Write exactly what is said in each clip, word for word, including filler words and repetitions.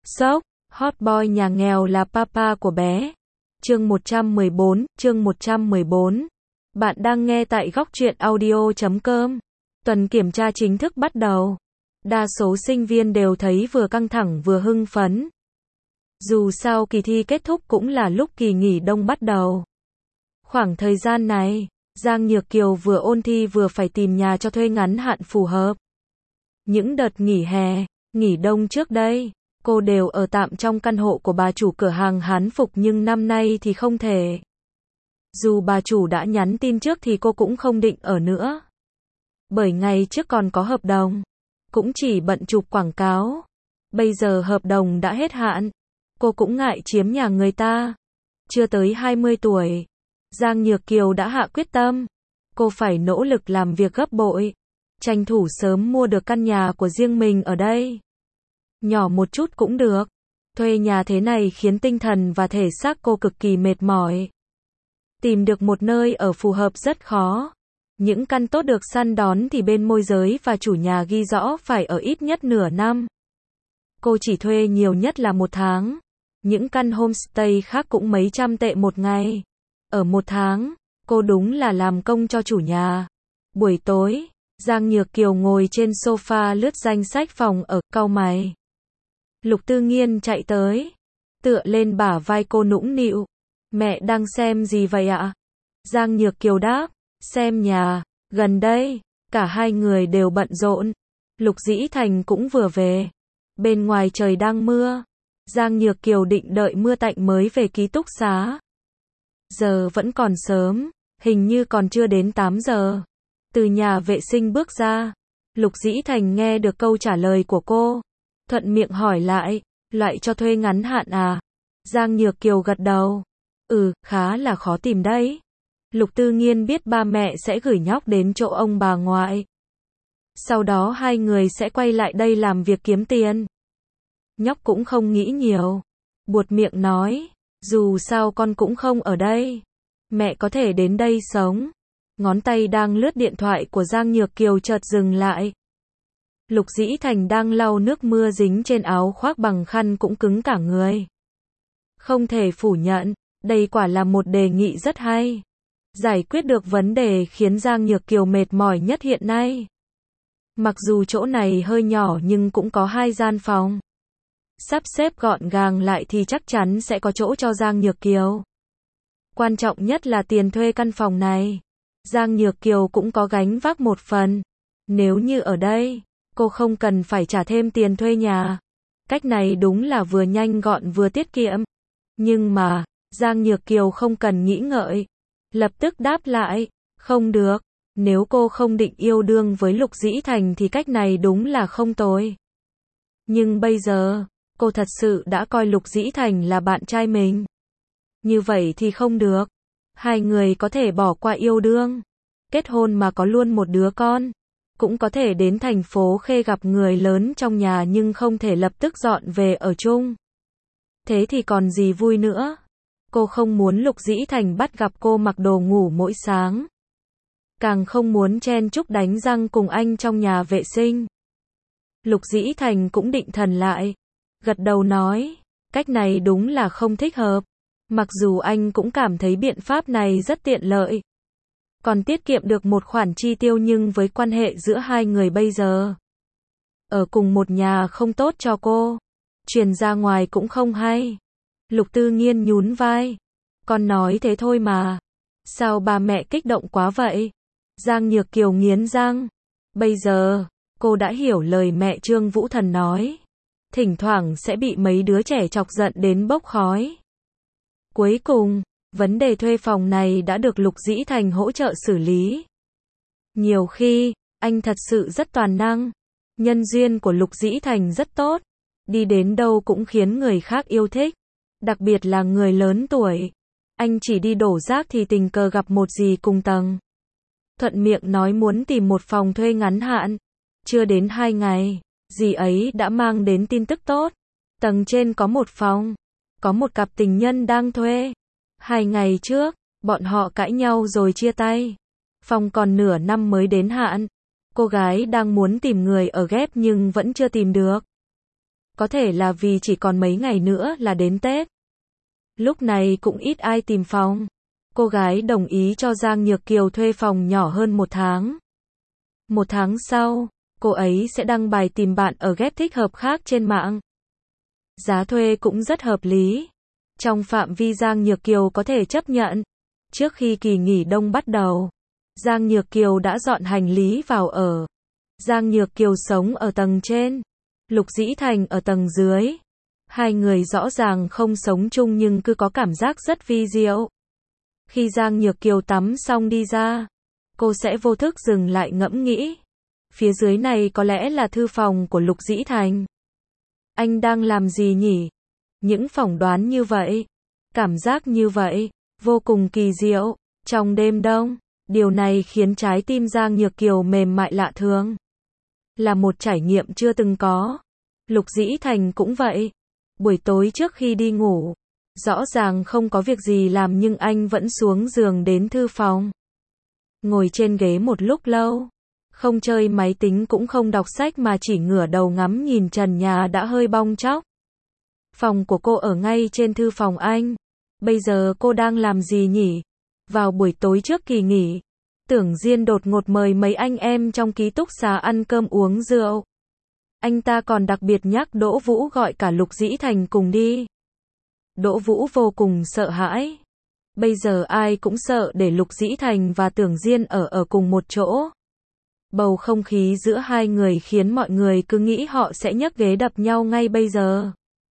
Sốc, hot boy nhà nghèo là papa của bé. Chương một trăm mười bốn, chương một trăm mười bốn. Bạn đang nghe tại góc truyện audio chấm com. Tuần kiểm tra chính thức bắt đầu. Đa số sinh viên đều thấy vừa căng thẳng vừa hưng phấn. Dù sao kỳ thi kết thúc cũng là lúc kỳ nghỉ đông bắt đầu. Khoảng thời gian này, Giang Nhược Kiều vừa ôn thi vừa phải tìm nhà cho thuê ngắn hạn phù hợp. Những đợt nghỉ hè, nghỉ đông trước đây, cô đều ở tạm trong căn hộ của bà chủ cửa hàng Hán Phục, nhưng năm nay thì không thể. Dù bà chủ đã nhắn tin trước thì cô cũng không định ở nữa. Bởi ngày trước còn có hợp đồng, cũng chỉ bận chụp quảng cáo. Bây giờ hợp đồng đã hết hạn, cô cũng ngại chiếm nhà người ta. Chưa tới hai mươi tuổi, Giang Nhược Kiều đã hạ quyết tâm. Cô phải nỗ lực làm việc gấp bội, tranh thủ sớm mua được căn nhà của riêng mình ở đây. Nhỏ một chút cũng được. Thuê nhà thế này khiến tinh thần và thể xác cô cực kỳ mệt mỏi. Tìm được một nơi ở phù hợp rất khó. Những căn tốt được săn đón thì bên môi giới và chủ nhà ghi rõ phải ở ít nhất nửa năm. Cô chỉ thuê nhiều nhất là một tháng. Những căn homestay khác cũng mấy trăm tệ một ngày. Ở một tháng, cô đúng là làm công cho chủ nhà. Buổi tối, Giang Nhược Kiều ngồi trên sofa lướt danh sách phòng ở, cau mày. Lục Tư Nghiên chạy tới, tựa lên bả vai cô nũng nịu. Mẹ đang xem gì vậy ạ? Giang Nhược Kiều đáp, xem nhà, gần đây. Cả hai người đều bận rộn. Lục Dĩ Thành cũng vừa về. Bên ngoài trời đang mưa. Giang Nhược Kiều định đợi mưa tạnh mới về ký túc xá. Giờ vẫn còn sớm, hình như còn chưa đến tám giờ. Từ nhà vệ sinh bước ra, Lục Dĩ Thành nghe được câu trả lời của cô. Thuận miệng hỏi lại, loại cho thuê ngắn hạn à? Giang Nhược Kiều gật đầu. Ừ, khá là khó tìm đấy. Lục Tư Nghiên biết ba mẹ sẽ gửi nhóc đến chỗ ông bà ngoại. Sau đó hai người sẽ quay lại đây làm việc kiếm tiền. Nhóc cũng không nghĩ nhiều. Buột miệng nói, dù sao con cũng không ở đây. Mẹ có thể đến đây sống. Ngón tay đang lướt điện thoại của Giang Nhược Kiều chợt dừng lại. Lục Dĩ Thành đang lau nước mưa dính trên áo khoác bằng khăn cũng cứng cả người. Không thể phủ nhận, đây quả là một đề nghị rất hay. Giải quyết được vấn đề khiến Giang Nhược Kiều mệt mỏi nhất hiện nay. Mặc dù chỗ này hơi nhỏ nhưng cũng có hai gian phòng. Sắp xếp gọn gàng lại thì chắc chắn sẽ có chỗ cho Giang Nhược Kiều. Quan trọng nhất là tiền thuê căn phòng này. Giang Nhược Kiều cũng có gánh vác một phần. Nếu như ở đây, cô không cần phải trả thêm tiền thuê nhà. Cách này đúng là vừa nhanh gọn vừa tiết kiệm. Nhưng mà, Giang Nhược Kiều không cần nghĩ ngợi. Lập tức đáp lại, không được. Nếu cô không định yêu đương với Lục Dĩ Thành thì cách này đúng là không tồi. Nhưng bây giờ, cô thật sự đã coi Lục Dĩ Thành là bạn trai mình. Như vậy thì không được. Hai người có thể bỏ qua yêu đương, kết hôn mà có luôn một đứa con. Cũng có thể đến thành phố Khê gặp người lớn trong nhà nhưng không thể lập tức dọn về ở chung. Thế thì còn gì vui nữa. Cô không muốn Lục Dĩ Thành bắt gặp cô mặc đồ ngủ mỗi sáng. Càng không muốn chen chúc đánh răng cùng anh trong nhà vệ sinh. Lục Dĩ Thành cũng định thần lại. Gật đầu nói, cách này đúng là không thích hợp. Mặc dù anh cũng cảm thấy biện pháp này rất tiện lợi. Còn tiết kiệm được một khoản chi tiêu, nhưng với quan hệ giữa hai người bây giờ, ở cùng một nhà không tốt cho cô. Truyền ra ngoài cũng không hay. Lục Tư Nghiên nhún vai. Con nói thế thôi mà. Sao ba mẹ kích động quá vậy? Giang Nhược Kiều nghiến răng. Bây giờ, cô đã hiểu lời mẹ Trương Vũ Thần nói. Thỉnh thoảng sẽ bị mấy đứa trẻ chọc giận đến bốc khói. Cuối cùng, vấn đề thuê phòng này đã được Lục Dĩ Thành hỗ trợ xử lý. Nhiều khi, anh thật sự rất toàn năng. Nhân duyên của Lục Dĩ Thành rất tốt. Đi đến đâu cũng khiến người khác yêu thích. Đặc biệt là người lớn tuổi. Anh chỉ đi đổ rác thì tình cờ gặp một dì cùng tầng. Thuận miệng nói muốn tìm một phòng thuê ngắn hạn. Chưa đến hai ngày, dì ấy đã mang đến tin tức tốt. Tầng trên có một phòng. Có một cặp tình nhân đang thuê. Hai ngày trước, bọn họ cãi nhau rồi chia tay. Phòng còn nửa năm mới đến hạn. Cô gái đang muốn tìm người ở ghép nhưng vẫn chưa tìm được. Có thể là vì chỉ còn mấy ngày nữa là đến Tết. Lúc này cũng ít ai tìm phòng. Cô gái đồng ý cho Giang Nhược Kiều thuê phòng nhỏ hơn một tháng. Một tháng sau, cô ấy sẽ đăng bài tìm bạn ở ghép thích hợp khác trên mạng. Giá thuê cũng rất hợp lý. Trong phạm vi Giang Nhược Kiều có thể chấp nhận. Trước khi kỳ nghỉ đông bắt đầu, Giang Nhược Kiều đã dọn hành lý vào ở. Giang Nhược Kiều sống ở tầng trên, Lục Dĩ Thành ở tầng dưới. Hai người rõ ràng không sống chung nhưng cứ có cảm giác rất vi diệu. Khi Giang Nhược Kiều tắm xong đi ra, cô sẽ vô thức dừng lại ngẫm nghĩ. Phía dưới này có lẽ là thư phòng của Lục Dĩ Thành. Anh đang làm gì nhỉ? Những phỏng đoán như vậy, cảm giác như vậy, vô cùng kỳ diệu. Trong đêm đông, điều này khiến trái tim Giang Nhược Kiều mềm mại lạ thường. Là một trải nghiệm chưa từng có. Lục Dĩ Thành cũng vậy. Buổi tối trước khi đi ngủ, rõ ràng không có việc gì làm nhưng anh vẫn xuống giường đến thư phòng. Ngồi trên ghế một lúc lâu, không chơi máy tính cũng không đọc sách mà chỉ ngửa đầu ngắm nhìn trần nhà đã hơi bong tróc. Phòng của cô ở ngay trên thư phòng anh. Bây giờ cô đang làm gì nhỉ? Vào buổi tối trước kỳ nghỉ, Tưởng Diên đột ngột mời mấy anh em trong ký túc xá ăn cơm uống rượu. Anh ta còn đặc biệt nhắc Đỗ Vũ gọi cả Lục Dĩ Thành cùng đi. Đỗ Vũ vô cùng sợ hãi. Bây giờ ai cũng sợ để Lục Dĩ Thành và Tưởng Diên ở ở cùng một chỗ. Bầu không khí giữa hai người khiến mọi người cứ nghĩ họ sẽ nhấc ghế đập nhau ngay bây giờ.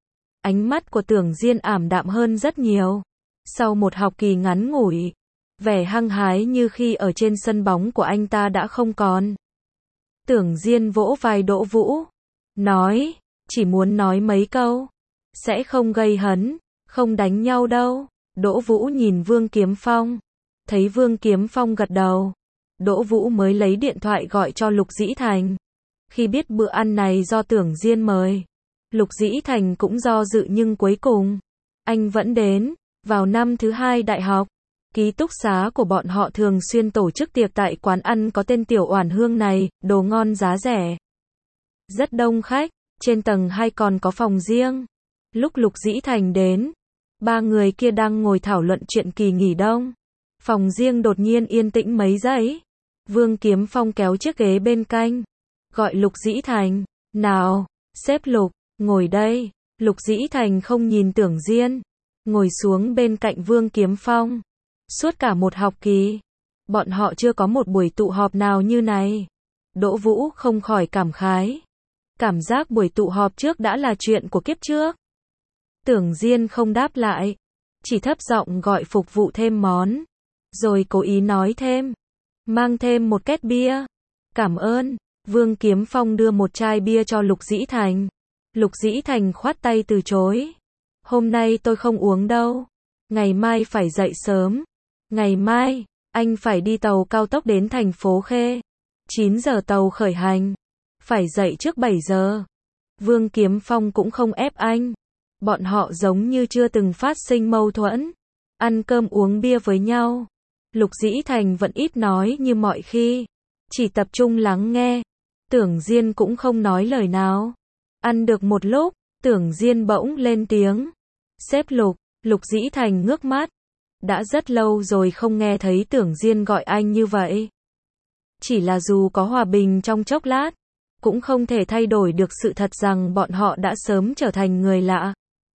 Ánh mắt của Tưởng Diên ảm đạm hơn rất nhiều. Sau một học kỳ ngắn ngủi, vẻ hăng hái như khi ở trên sân bóng của anh ta đã không còn. Tưởng Diên vỗ vai Đỗ Vũ, nói, chỉ muốn nói mấy câu, sẽ không gây hấn, không đánh nhau đâu. Đỗ Vũ nhìn Vương Kiếm Phong, thấy Vương Kiếm Phong gật đầu, Đỗ Vũ mới lấy điện thoại gọi cho Lục Dĩ Thành. Khi biết bữa ăn này do Tưởng Diên mời, Lục Dĩ Thành cũng do dự nhưng cuối cùng, anh vẫn đến. Vào năm thứ hai đại học, ký túc xá của bọn họ thường xuyên tổ chức tiệc tại quán ăn có tên Tiểu Oản Hương này, đồ ngon giá rẻ. Rất đông khách, trên tầng hai còn có phòng riêng. Lúc Lục Dĩ Thành đến, ba người kia đang ngồi thảo luận chuyện kỳ nghỉ đông. Phòng riêng đột nhiên yên tĩnh mấy giây. Vương Kiếm Phong kéo chiếc ghế bên cạnh, gọi Lục Dĩ Thành, nào, sếp Lục, ngồi đây. Lục Dĩ Thành không nhìn Tưởng Diên, ngồi xuống bên cạnh Vương Kiếm Phong. Suốt cả một học kỳ, bọn họ chưa có một buổi tụ họp nào như này. Đỗ Vũ không khỏi cảm khái. Cảm giác buổi tụ họp trước đã là chuyện của kiếp trước. Tưởng Diên không đáp lại, chỉ thấp giọng gọi phục vụ thêm món, rồi cố ý nói thêm, mang thêm một két bia. Cảm ơn. Vương Kiếm Phong đưa một chai bia cho Lục Dĩ Thành. Lục Dĩ Thành khoát tay từ chối. Hôm nay tôi không uống đâu. Ngày mai phải dậy sớm. Ngày mai, anh phải đi tàu cao tốc đến thành phố Khê. chín giờ tàu khởi hành. Phải dậy trước bảy giờ. Vương Kiếm Phong cũng không ép anh. Bọn họ giống như chưa từng phát sinh mâu thuẫn. Ăn cơm uống bia với nhau. Lục Dĩ Thành vẫn ít nói như mọi khi. Chỉ tập trung lắng nghe. Tưởng Diên cũng không nói lời nào. Ăn được một lúc, Tưởng Diên bỗng lên tiếng. Sếp Lục. Lục Dĩ Thành ngước mắt. Đã rất lâu rồi không nghe thấy Tưởng Diên gọi anh như vậy. Chỉ là dù có hòa bình trong chốc lát, cũng không thể thay đổi được sự thật rằng bọn họ đã sớm trở thành người lạ.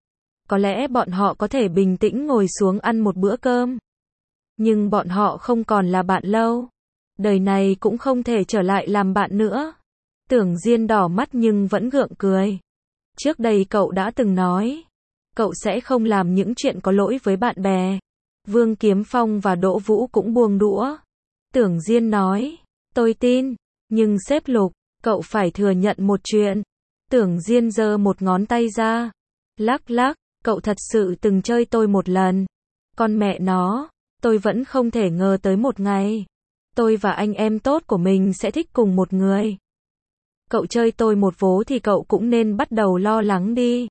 Có lẽ bọn họ có thể bình tĩnh ngồi xuống ăn một bữa cơm. Nhưng bọn họ không còn là bạn lâu. Đời này cũng không thể trở lại làm bạn nữa. Tưởng Diên đỏ mắt nhưng vẫn gượng cười. Trước đây cậu đã từng nói, cậu sẽ không làm những chuyện có lỗi với bạn bè. Vương Kiếm Phong và Đỗ Vũ cũng buông đũa. Tưởng Diên nói, tôi tin, nhưng sếp Lục, cậu phải thừa nhận một chuyện. Tưởng Diên giơ một ngón tay ra, lắc lắc, cậu thật sự từng chơi tôi một lần. Con mẹ nó, tôi vẫn không thể ngờ tới một ngày, tôi và anh em tốt của mình sẽ thích cùng một người. Cậu chơi tôi một vố thì cậu cũng nên bắt đầu lo lắng đi.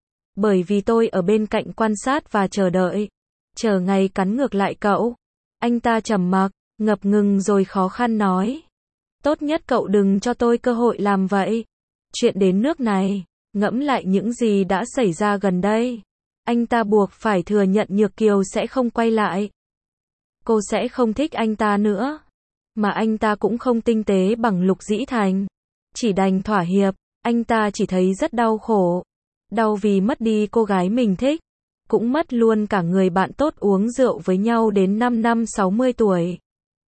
Bởi vì tôi ở bên cạnh quan sát và chờ đợi. Chờ ngày cắn ngược lại cậu. Anh ta trầm mặc, ngập ngừng rồi khó khăn nói. Tốt nhất cậu đừng cho tôi cơ hội làm vậy. Chuyện đến nước này, Ngẫm lại những gì đã xảy ra gần đây, anh ta buộc phải thừa nhận Nhược Kiều sẽ không quay lại. Cô sẽ không thích anh ta nữa. Mà anh ta cũng không tinh tế bằng Lục Dĩ Thành. Chỉ đành thỏa hiệp, anh ta chỉ thấy rất đau khổ. Đau vì mất đi cô gái mình thích. Cũng mất luôn cả người bạn tốt uống rượu với nhau đến năm năm sáu mươi tuổi.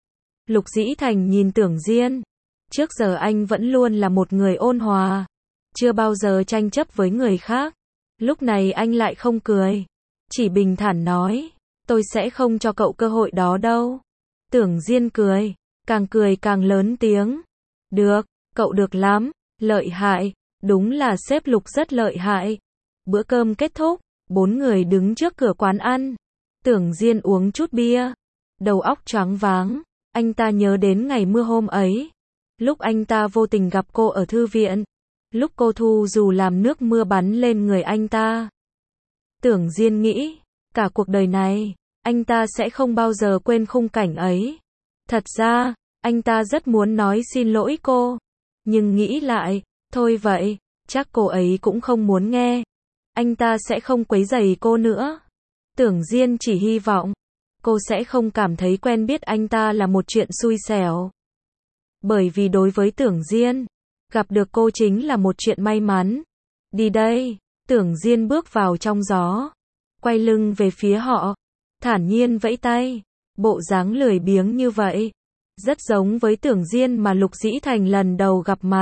Lục Dĩ Thành nhìn Tưởng Diên. Trước giờ anh vẫn luôn là một người ôn hòa. Chưa bao giờ tranh chấp với người khác. Lúc này anh lại không cười. Chỉ bình thản nói, tôi sẽ không cho cậu cơ hội đó đâu. Tưởng Diên cười, càng cười càng lớn tiếng. Được, cậu được lắm, lợi hại, đúng là sếp Lục rất lợi hại. Bữa cơm kết thúc, bốn người đứng trước cửa quán ăn. Tưởng Diên uống chút bia, đầu óc choáng váng, anh ta nhớ đến ngày mưa hôm ấy. Lúc anh ta vô tình gặp cô ở thư viện. Lúc cô thu dù làm nước mưa bắn lên người anh ta. Tưởng Diên nghĩ, cả cuộc đời này, anh ta sẽ không bao giờ quên khung cảnh ấy. Thật ra, anh ta rất muốn nói xin lỗi cô. Nhưng nghĩ lại, thôi vậy, chắc cô ấy cũng không muốn nghe. Anh ta sẽ không quấy rầy cô nữa. Tưởng Diên chỉ hy vọng, cô sẽ không cảm thấy quen biết anh ta là một chuyện xui xẻo. Bởi vì đối với Tưởng Diên, gặp được cô chính là một chuyện may mắn. Đi đây, Tưởng Diên bước vào trong gió, quay lưng về phía họ, thản nhiên vẫy tay, bộ dáng lười biếng như vậy, rất giống với Tưởng Diên mà Lục Dĩ Thành lần đầu gặp mặt.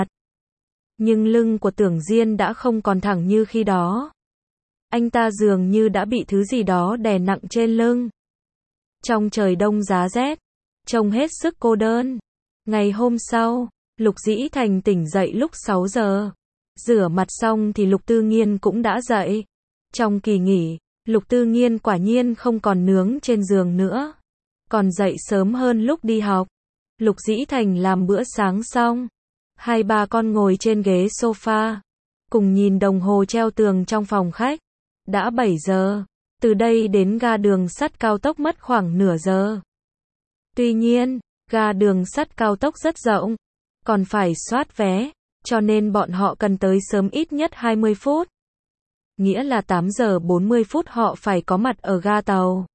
Nhưng lưng của Tưởng Diên đã không còn thẳng như khi đó. Anh ta dường như đã bị thứ gì đó đè nặng trên lưng. Trong trời đông giá rét, trông hết sức cô đơn. Ngày hôm sau, Lục Dĩ Thành tỉnh dậy lúc sáu giờ. Rửa mặt xong thì Lục Tư Nghiên cũng đã dậy. Trong kỳ nghỉ, Lục Tư Nghiên quả nhiên không còn nướng trên giường nữa. Còn dậy sớm hơn lúc đi học. Lục Dĩ Thành làm bữa sáng xong. Hai ba con ngồi trên ghế sofa. Cùng nhìn đồng hồ treo tường trong phòng khách. Đã bảy giờ. Từ đây đến ga đường sắt cao tốc mất khoảng nửa giờ. Tuy nhiên, ga đường sắt cao tốc rất rộng. Còn phải soát vé. Cho nên bọn họ cần tới sớm ít nhất hai mươi phút. Nghĩa là tám giờ bốn mươi phút họ phải có mặt ở ga tàu.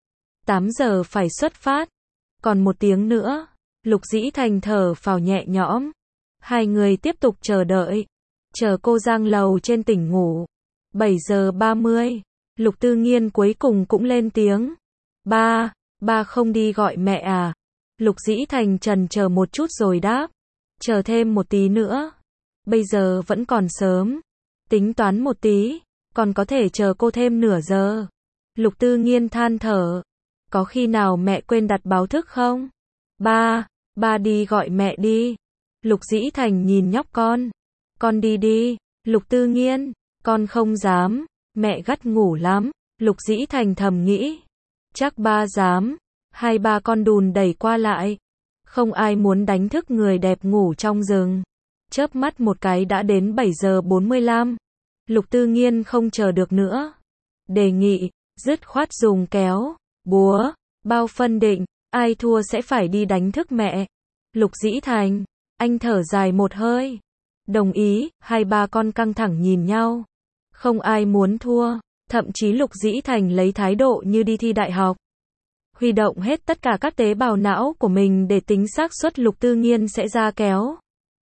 tám giờ phải xuất phát. Còn một tiếng nữa. Lục Dĩ Thành thở phào nhẹ nhõm. Hai người tiếp tục chờ đợi. Chờ cô Giang Lầu trên tỉnh ngủ. bảy giờ ba mươi. Lục Tư Nghiên cuối cùng cũng lên tiếng. Ba, ba không đi gọi mẹ à? Lục Dĩ Thành chần chờ một chút rồi đáp. Chờ thêm một tí nữa. Bây giờ vẫn còn sớm. Tính toán một tí. Còn có thể chờ cô thêm nửa giờ. Lục Tư Nghiên than thở. Có khi nào mẹ quên đặt báo thức không? Ba, ba đi gọi mẹ đi. Lục Dĩ Thành nhìn nhóc con. Con đi đi. Lục Tư Nghiên. Con không dám. Mẹ gắt ngủ lắm. Lục Dĩ Thành thầm nghĩ. Chắc ba dám. Hai ba con đùn đẩy qua lại. Không ai muốn đánh thức người đẹp ngủ trong rừng. Chớp mắt một cái đã đến bảy giờ bốn mươi lăm. Lục Tư Nghiên không chờ được nữa. Đề nghị, dứt khoát dùng kéo, búa, bao phân định, ai thua sẽ phải đi đánh thức mẹ. Lục Dĩ Thành, anh thở dài một hơi. Đồng ý, hai ba con căng thẳng nhìn nhau. Không ai muốn thua, thậm chí Lục Dĩ Thành lấy thái độ như đi thi đại học. Huy động hết tất cả các tế bào não của mình để tính xác suất Lục Tư Nghiên sẽ ra kéo.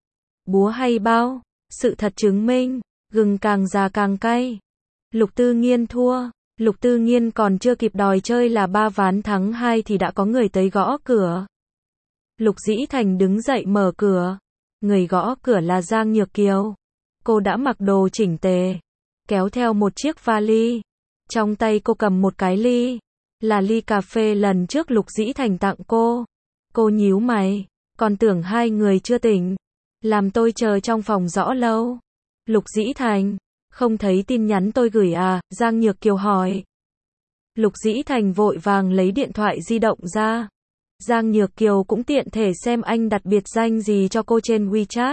Búa hay bao, sự thật chứng minh, gừng càng già càng cay. Lục Tư Nghiên thua, Lục Tư Nghiên còn chưa kịp đòi chơi là ba ván thắng hai thì đã có người tới gõ cửa. Lục Dĩ Thành đứng dậy mở cửa. Người gõ cửa là Giang Nhược Kiều. Cô đã mặc đồ chỉnh tề, kéo theo một chiếc vali. Trong tay cô cầm một cái ly, là ly cà phê lần trước Lục Dĩ Thành tặng cô. Cô nhíu mày, còn tưởng hai người chưa tỉnh. Làm tôi chờ trong phòng rõ lâu. Lục Dĩ Thành, không thấy tin nhắn tôi gửi à? Giang Nhược Kiều hỏi. Lục Dĩ Thành vội vàng lấy điện thoại di động ra. Giang Nhược Kiều cũng tiện thể xem anh đặt biệt danh gì cho cô trên WeChat.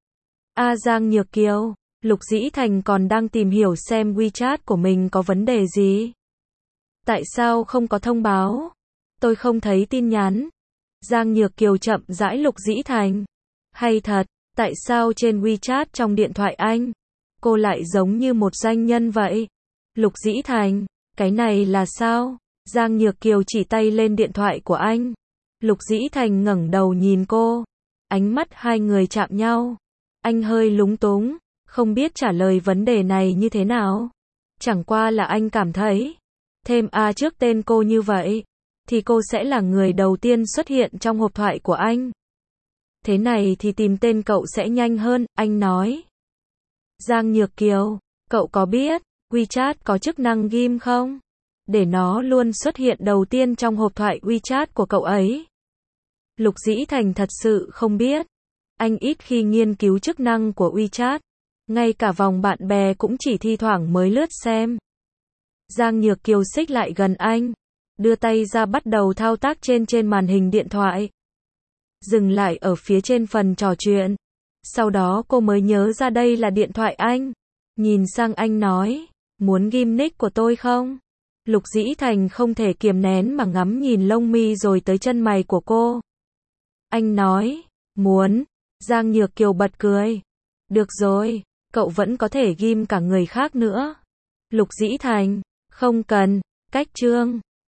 À Giang Nhược Kiều, Lục Dĩ Thành còn đang tìm hiểu xem WeChat của mình có vấn đề gì. Tại sao không có thông báo? Tôi không thấy tin nhắn. Giang Nhược Kiều chậm rãi Lục Dĩ Thành. Hay thật, tại sao trên WeChat trong điện thoại anh cô lại giống như một doanh nhân vậy. Lục Dĩ Thành, cái này là sao? Giang Nhược Kiều chỉ tay lên điện thoại của anh. Lục Dĩ Thành ngẩng đầu nhìn cô. Ánh mắt hai người chạm nhau. Anh hơi lúng túng, không biết trả lời vấn đề này như thế nào. Chẳng qua là anh cảm thấy, thêm A trước tên cô như vậy, thì cô sẽ là người đầu tiên xuất hiện trong hộp thoại của anh. Thế này thì tìm tên cậu sẽ nhanh hơn, anh nói. Giang Nhược Kiều, cậu có biết WeChat có chức năng ghim không? Để nó luôn xuất hiện đầu tiên trong hộp thoại WeChat của cậu ấy. Lục Dĩ Thành thật sự không biết. Anh ít khi nghiên cứu chức năng của WeChat. Ngay cả vòng bạn bè cũng chỉ thi thoảng mới lướt xem. Giang Nhược Kiều xích lại gần anh, đưa tay ra bắt đầu thao tác trên trên màn hình điện thoại. Dừng lại ở phía trên phần trò chuyện. Sau đó cô mới nhớ ra đây là điện thoại anh. Nhìn sang anh nói, muốn ghim nick của tôi không? Lục Dĩ Thành không thể kiềm nén mà ngắm nhìn lông mi rồi tới chân mày của cô. Anh nói, muốn. Giang Nhược Kiều bật cười. Được rồi, cậu vẫn có thể ghim cả người khác nữa. Lục Dĩ Thành, không cần, cách chương.